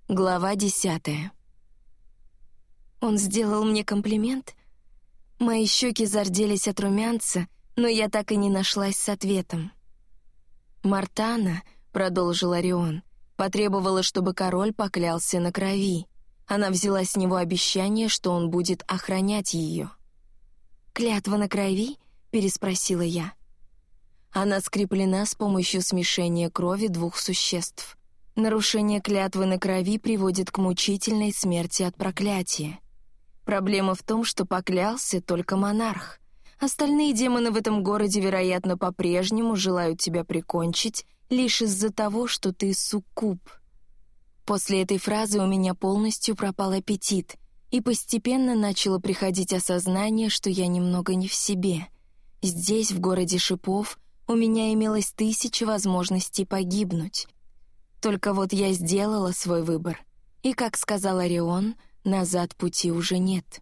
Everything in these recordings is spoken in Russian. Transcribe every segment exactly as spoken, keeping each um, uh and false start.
Глава десятая. Он сделал мне комплимент? Мои щеки зарделись от румянца, но я так и не нашлась с ответом. «Мартана», — продолжил Орион, — потребовала, чтобы король поклялся на крови. Она взяла с него обещание, что он будет охранять ее. «Клятва на крови?» — переспросила я. Она скреплена с помощью смешения крови двух существ. Нарушение клятвы на крови приводит к мучительной смерти от проклятия. Проблема в том, что поклялся только монарх. Остальные демоны в этом городе, вероятно, по-прежнему желают тебя прикончить лишь из-за того, что ты суккуб. После этой фразы у меня полностью пропал аппетит, и постепенно начало приходить осознание, что я немного не в себе. Здесь, в городе шипов, у меня имелось тысяча возможностей погибнуть. Только вот я сделала свой выбор, и, как сказал Орион, назад пути уже нет.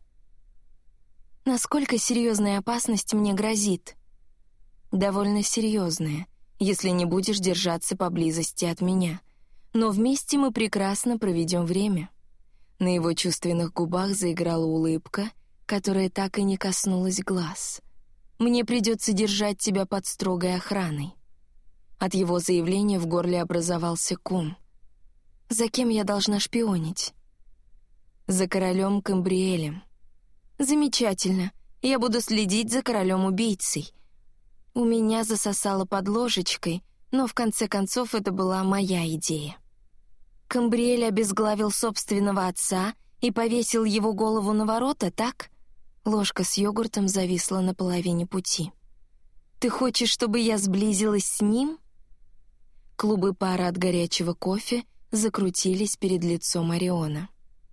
Насколько серьезная опасность мне грозит? Довольно серьезная, если не будешь держаться поблизости от меня. Но вместе мы прекрасно проведем время. На его чувственных губах заиграла улыбка, которая так и не коснулась глаз. Мне придется держать тебя под строгой охраной. От его заявления в горле образовался ком. За кем я должна шпионить? За королем Камбриэлем. Замечательно. Я буду следить за королем-убийцей. У меня засосало под ложечкой, но в конце концов это была моя идея. Камбриэль обезглавил собственного отца и повесил его голову на ворота, так? Ложка с йогуртом зависла на половине пути. Ты хочешь, чтобы я сблизилась с ним? Клубы пара от горячего кофе закрутились перед лицом Ориона.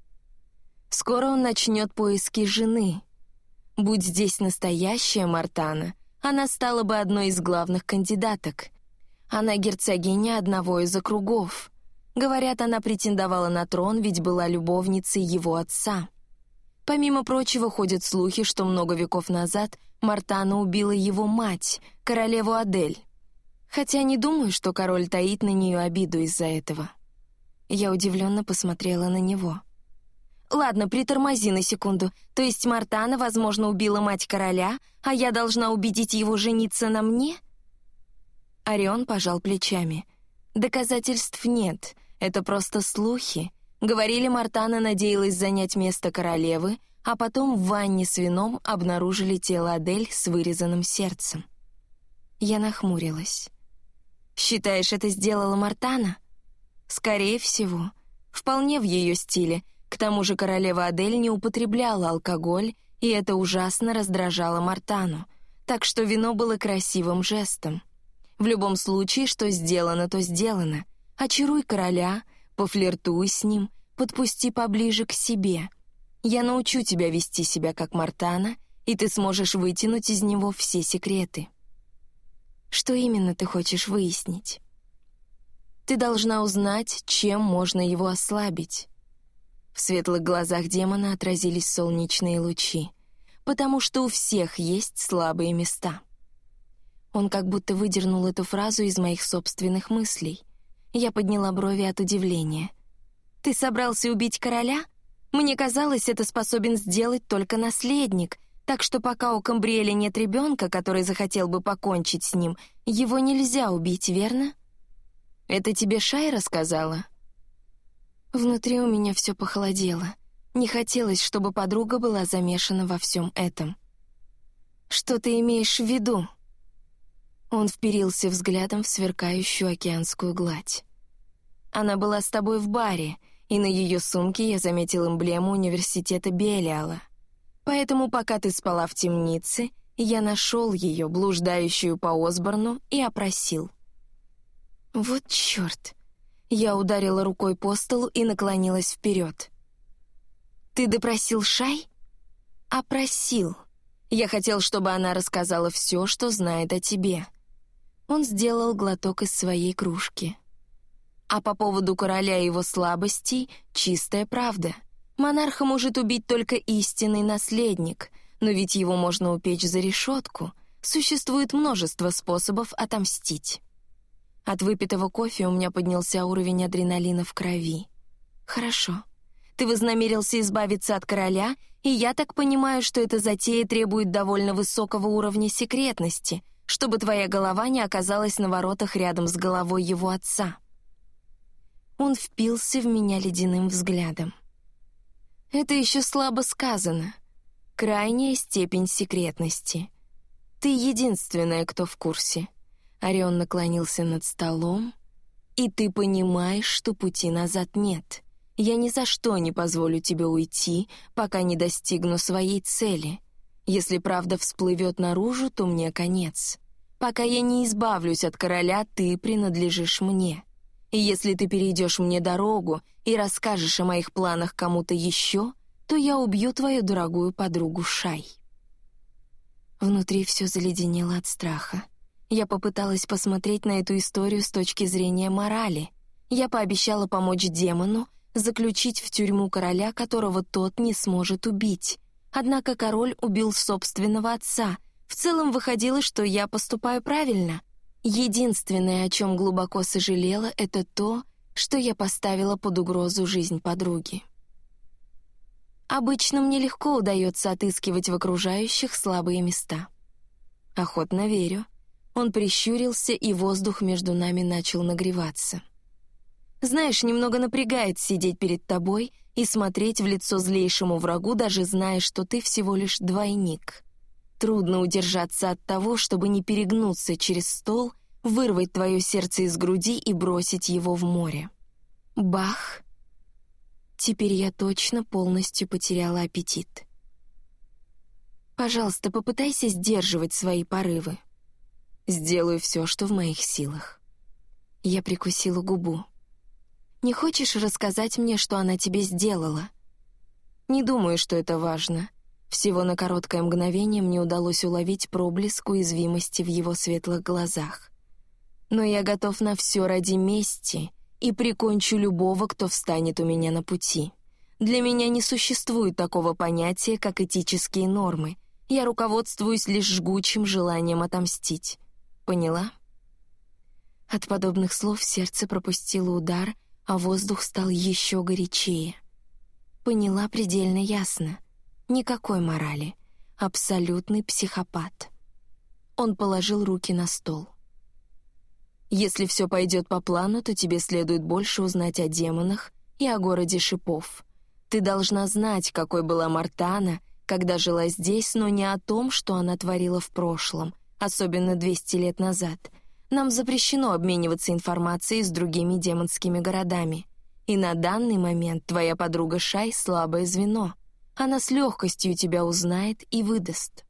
Скоро он начнет поиски жены. Будь здесь настоящая Мартана, она стала бы одной из главных кандидаток. Она герцогиня одного из округов. Говорят, она претендовала на трон, ведь была любовницей его отца. Помимо прочего, ходят слухи, что много веков назад Мартана убила его мать, королеву Адель. Хотя не думаю, что король таит на нее обиду из-за этого. Я удивленно посмотрела на него. «Ладно, притормози на секунду. То есть Мартана, возможно, убила мать короля, а я должна убедить его жениться на мне?» Орион пожал плечами. «Доказательств нет, это просто слухи. Говорили, Мартана надеялась занять место королевы, а потом в ванне с вином обнаружили тело Адель с вырезанным сердцем». Я нахмурилась. «Считаешь, это сделала Мартана?» «Скорее всего. Вполне в ее стиле. К тому же королева Адель не употребляла алкоголь, и это ужасно раздражало Мартану. Так что вино было красивым жестом. В любом случае, что сделано, то сделано. Очаруй короля, пофлиртуй с ним, подпусти поближе к себе. Я научу тебя вести себя как Мартана, и ты сможешь вытянуть из него все секреты». «Что именно ты хочешь выяснить?» «Ты должна узнать, чем можно его ослабить». В светлых глазах демона отразились солнечные лучи, потому что у всех есть слабые места. Он как будто выдернул эту фразу из моих собственных мыслей. Я подняла брови от удивления. «Ты собрался убить короля? Мне казалось, это способен сделать только наследник, так что пока у Камбриэля нет ребенка, который захотел бы покончить с ним, его нельзя убить, верно?» «Это тебе Шайра сказала?» Внутри у меня все похолодело. Не хотелось, чтобы подруга была замешана во всем этом. «Что ты имеешь в виду?» Он вперился взглядом в сверкающую океанскую гладь. «Она была с тобой в баре, и на ее сумке я заметил эмблему университета Белиала. Поэтому, пока ты спала в темнице, я нашел ее, блуждающую по Осборну, и опросил». «Вот черт!» Я ударила рукой по столу и наклонилась вперед. «Ты допросил Шай?» «Опросил. Я хотел, чтобы она рассказала все, что знает о тебе». Он сделал глоток из своей кружки. «А по поводу короля и его слабостей — чистая правда. Монарха может убить только истинный наследник, но ведь его можно упечь за решетку. Существует множество способов отомстить». От выпитого кофе у меня поднялся уровень адреналина в крови. Хорошо. Ты вознамерился избавиться от короля, и я так понимаю, что эта затея требует довольно высокого уровня секретности, чтобы твоя голова не оказалась на воротах рядом с головой его отца. Он впился в меня ледяным взглядом. Это еще слабо сказано. Крайняя степень секретности. Ты единственная, кто в курсе. Орион наклонился над столом. И ты понимаешь, что пути назад нет. Я ни за что не позволю тебе уйти, пока не достигну своей цели. Если правда всплывет наружу, то мне конец. Пока я не избавлюсь от короля, ты принадлежишь мне. И если ты перейдешь мне дорогу и расскажешь о моих планах кому-то еще, то я убью твою дорогую подругу Шай». Внутри все заледенело от страха. Я попыталась посмотреть на эту историю с точки зрения морали. Я пообещала помочь демону заключить в тюрьму короля, которого тот не сможет убить. Однако король убил собственного отца. В целом выходило, что я поступаю правильно. Единственное, о чем глубоко сожалела, это то, что я поставила под угрозу жизнь подруги. Обычно мне легко удается отыскивать в окружающих слабые места. Охотно верю. Он прищурился, и воздух между нами начал нагреваться. Знаешь, немного напрягает сидеть перед тобой и смотреть в лицо злейшему врагу, даже зная, что ты всего лишь двойник. Трудно удержаться от того, чтобы не перегнуться через стол, вырвать твое сердце из груди и бросить его в море. Бах! Теперь я точно полностью потеряла аппетит. Пожалуйста, попытайся сдерживать свои порывы. Сделаю все, что в моих силах. Я прикусила губу. Не хочешь рассказать мне, что она тебе сделала? Не думаю, что это важно. Всего на короткое мгновение мне удалось уловить проблеск уязвимости в его светлых глазах. Но я готов на все ради мести и прикончу любого, кто встанет у меня на пути. Для меня не существует такого понятия, как этические нормы. Я руководствуюсь лишь жгучим желанием отомстить. Поняла? От подобных слов сердце пропустило удар, а воздух стал еще горячее. Поняла предельно ясно. Никакой морали. Абсолютный психопат. Он положил руки на стол. Если все пойдет по плану, то тебе следует больше узнать о демонах и о городе шипов. Ты должна знать, какой была Мартана, когда жила здесь, но не о том, что она творила в прошлом, особенно двести лет назад. Нам запрещено обмениваться информацией с другими демонскими городами. И на данный момент твоя подруга Шай — слабое звено. Она с легкостью тебя узнает и выдаст.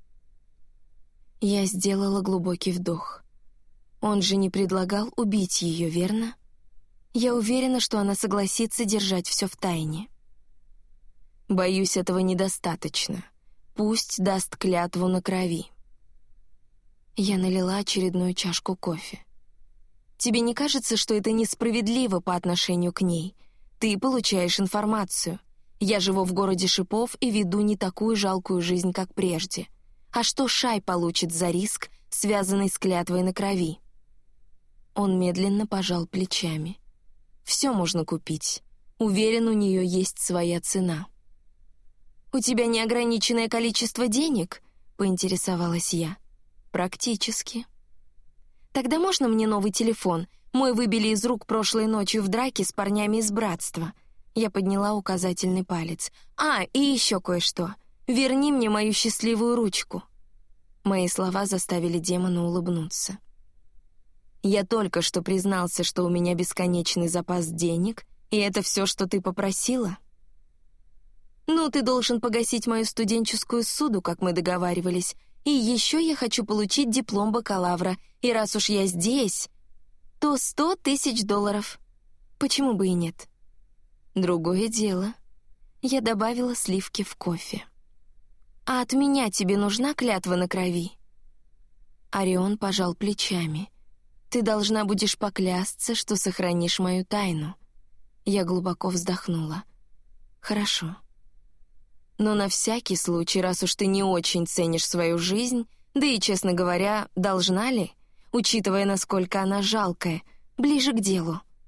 Я сделала глубокий вдох. Он же не предлагал убить ее, верно? Я уверена, что она согласится держать все в тайне. Боюсь, этого недостаточно. Пусть даст клятву на крови. Я налила очередную чашку кофе. Тебе не кажется, что это несправедливо по отношению к ней? Ты получаешь информацию. Я живу в городе шипов и веду не такую жалкую жизнь, как прежде. А что Шай получит за риск, связанный с клятвой на крови? Он медленно пожал плечами. Все можно купить. Уверен, у нее есть своя цена. «У тебя неограниченное количество денег?» — поинтересовалась я. «Практически». «Тогда можно мне новый телефон? Мой выбили из рук прошлой ночью в драке с парнями из братства». Я подняла указательный палец. «А, и еще кое-что. Верни мне мою счастливую ручку». Мои слова заставили демона улыбнуться. «Я только что признался, что у меня бесконечный запас денег, и это все, что ты попросила?» «Ну, ты должен погасить мою студенческую ссуду, как мы договаривались, и еще я хочу получить диплом бакалавра, и раз уж я здесь, то сто тысяч долларов. Почему бы и нет?» «Другое дело». Я добавила сливки в кофе. «А от меня тебе нужна клятва на крови?» Орион пожал плечами. «Ты должна будешь поклясться, что сохранишь мою тайну». Я глубоко вздохнула. «Хорошо. Но на всякий случай, раз уж ты не очень ценишь свою жизнь, да и, честно говоря, должна ли, учитывая, насколько она жалкая, ближе к делу».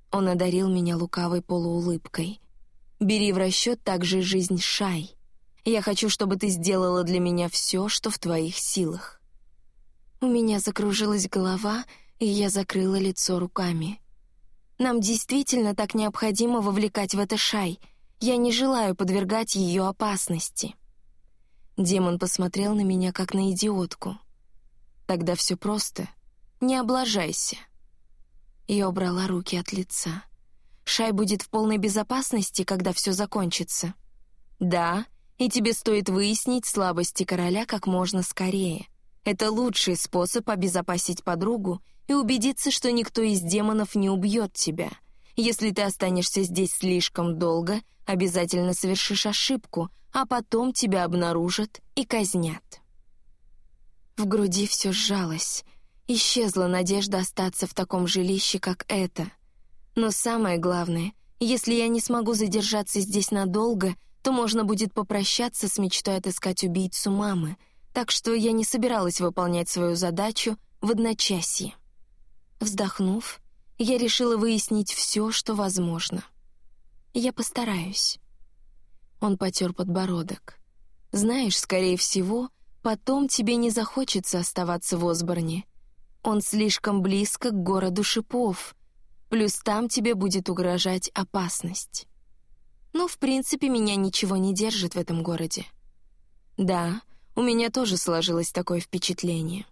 Он одарил меня лукавой полуулыбкой. «Бери в расчет также жизнь Шай. Я хочу, чтобы ты сделала для меня все, что в твоих силах». У меня закружилась голова, и я закрыла лицо руками. «Нам действительно так необходимо вовлекать в это Шай. Я не желаю подвергать ее опасности». Демон посмотрел на меня, как на идиотку. «Тогда все просто. Не облажайся». Я убрала руки от лица. «Шай будет в полной безопасности, когда все закончится?» «Да, и тебе стоит выяснить слабости короля как можно скорее. Это лучший способ обезопасить подругу и убедиться, что никто из демонов не убьет тебя. Если ты останешься здесь слишком долго, обязательно совершишь ошибку, а потом тебя обнаружат и казнят». В груди все сжалось. Исчезла надежда остаться в таком жилище, как это. Но самое главное, если я не смогу задержаться здесь надолго, то можно будет попрощаться с мечтой отыскать убийцу мамы, так что я не собиралась выполнять свою задачу в одночасье. Вздохнув, я решила выяснить все, что возможно. Я постараюсь. Он потер подбородок. «Знаешь, скорее всего, потом тебе не захочется оставаться в Осборне. Он слишком близко к городу шипов, плюс там тебе будет угрожать опасность. Ну, в принципе, меня ничего не держит в этом городе». «Да, у меня тоже сложилось такое впечатление».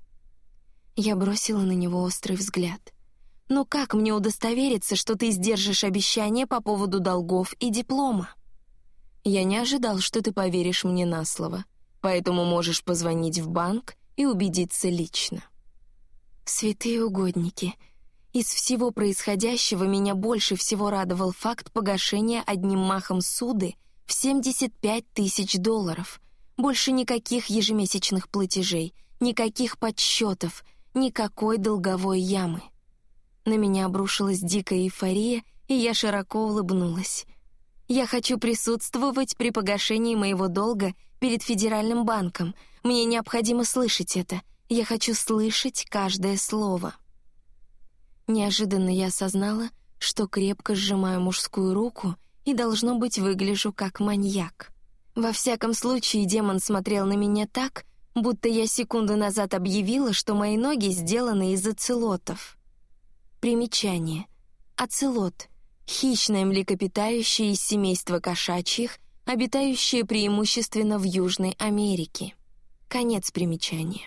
Я бросила на него острый взгляд. «Но как мне удостовериться, что ты сдержишь обещание по поводу долгов и диплома?» «Я не ожидал, что ты поверишь мне на слово, поэтому можешь позвонить в банк и убедиться лично». Святые угодники. Из всего происходящего меня больше всего радовал факт погашения одним махом суды в семьдесят пять тысяч долларов. Больше никаких ежемесячных платежей, никаких подсчетов, никакой долговой ямы. На меня обрушилась дикая эйфория, и я широко улыбнулась. «Я хочу присутствовать при погашении моего долга перед Федеральным банком. Мне необходимо слышать это. Я хочу слышать каждое слово». Неожиданно я осознала, что крепко сжимаю мужскую руку и, должно быть, выгляжу как маньяк. Во всяком случае, демон смотрел на меня так, будто я секунду назад объявила, что мои ноги сделаны из оцелотов. Примечание. Оцелот — хищное млекопитающее из семейства кошачьих, обитающее преимущественно в Южной Америке. Конец примечания.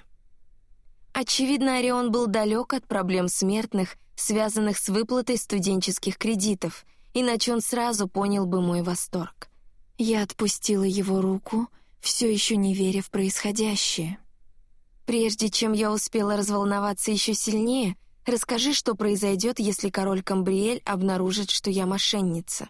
Очевидно, Орион был далек от проблем смертных, связанных с выплатой студенческих кредитов, иначе он сразу понял бы мой восторг. Я отпустила его руку, все еще не веря в происходящее. «Прежде чем я успела разволноваться еще сильнее, расскажи, что произойдет, если король Камбриэль обнаружит, что я мошенница».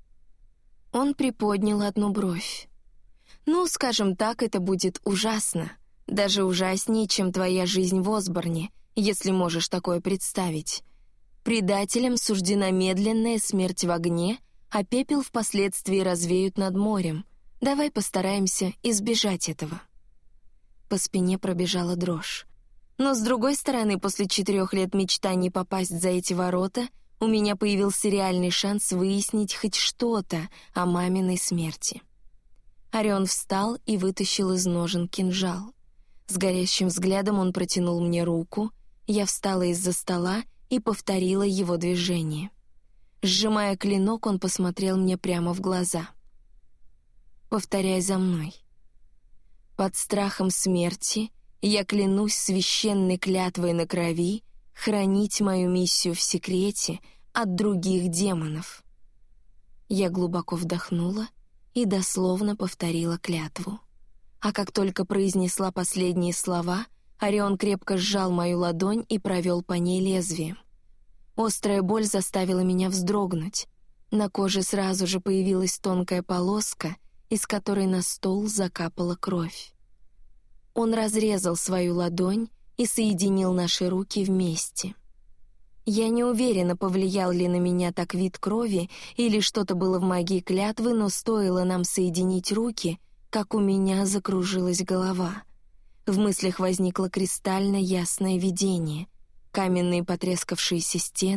Он приподнял одну бровь. «Ну, скажем так, это будет ужасно. Даже ужаснее, чем твоя жизнь в Осборне, если можешь такое представить. Предателям суждена медленная смерть в огне, а пепел впоследствии развеют над морем. Давай постараемся избежать этого». По спине пробежала дрожь. Но, с другой стороны, после четырех лет мечтаний попасть за эти ворота, у меня появился реальный шанс выяснить хоть что-то о маминой смерти. Орион встал и вытащил из ножен кинжал. С горящим взглядом он протянул мне руку, я встала из-за стола и повторила его движение. Сжимая клинок, он посмотрел мне прямо в глаза. «Повторяй за мной. Под страхом смерти я клянусь священной клятвой на крови хранить мою миссию в секрете от других демонов». Я глубоко вдохнула и дословно повторила клятву. А как только произнесла последние слова, Орион крепко сжал мою ладонь и провел по ней лезвием. Острая боль заставила меня вздрогнуть. На коже сразу же появилась тонкая полоска, из которой на стол закапала кровь. Он разрезал свою ладонь и соединил наши руки вместе. Я не уверена, повлиял ли на меня так вид крови или что-то было в магии клятвы, но стоило нам соединить руки, как у меня закружилась голова. В мыслях возникло кристально ясное видение. Каменные потрескавшиеся стены,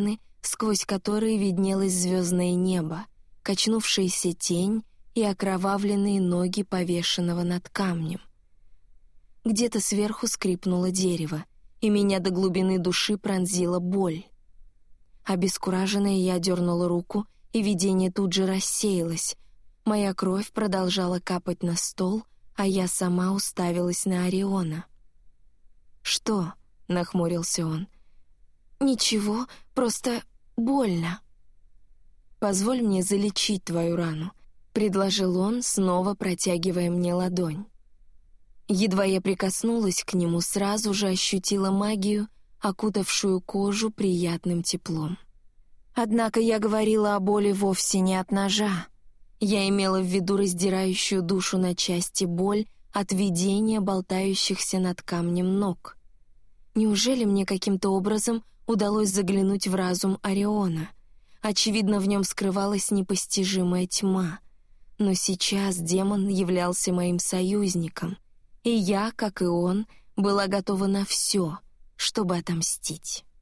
сквозь которые виднелось звездное небо, качнувшаяся тень и окровавленные ноги повешенного над камнем. Где-то сверху скрипнуло дерево, и меня до глубины души пронзила боль. Обескураженная, я дернула руку, и видение тут же рассеялось. Моя кровь продолжала капать на стол, а я сама уставилась на Ориона. «Что?» — нахмурился он. «Ничего, просто больно». «Позволь мне залечить твою рану», — предложил он, снова протягивая мне ладонь. Едва я прикоснулась к нему, сразу же ощутила магию, окутавшую кожу приятным теплом. Однако я говорила о боли вовсе не от ножа. Я имела в виду раздирающую душу на части боль от видения болтающихся над камнем ног. Неужели мне каким-то образом удалось заглянуть в разум Ориона? Очевидно, в нем скрывалась непостижимая тьма. Но сейчас демон являлся моим союзником, и я, как и он, была готова на все, чтобы отомстить.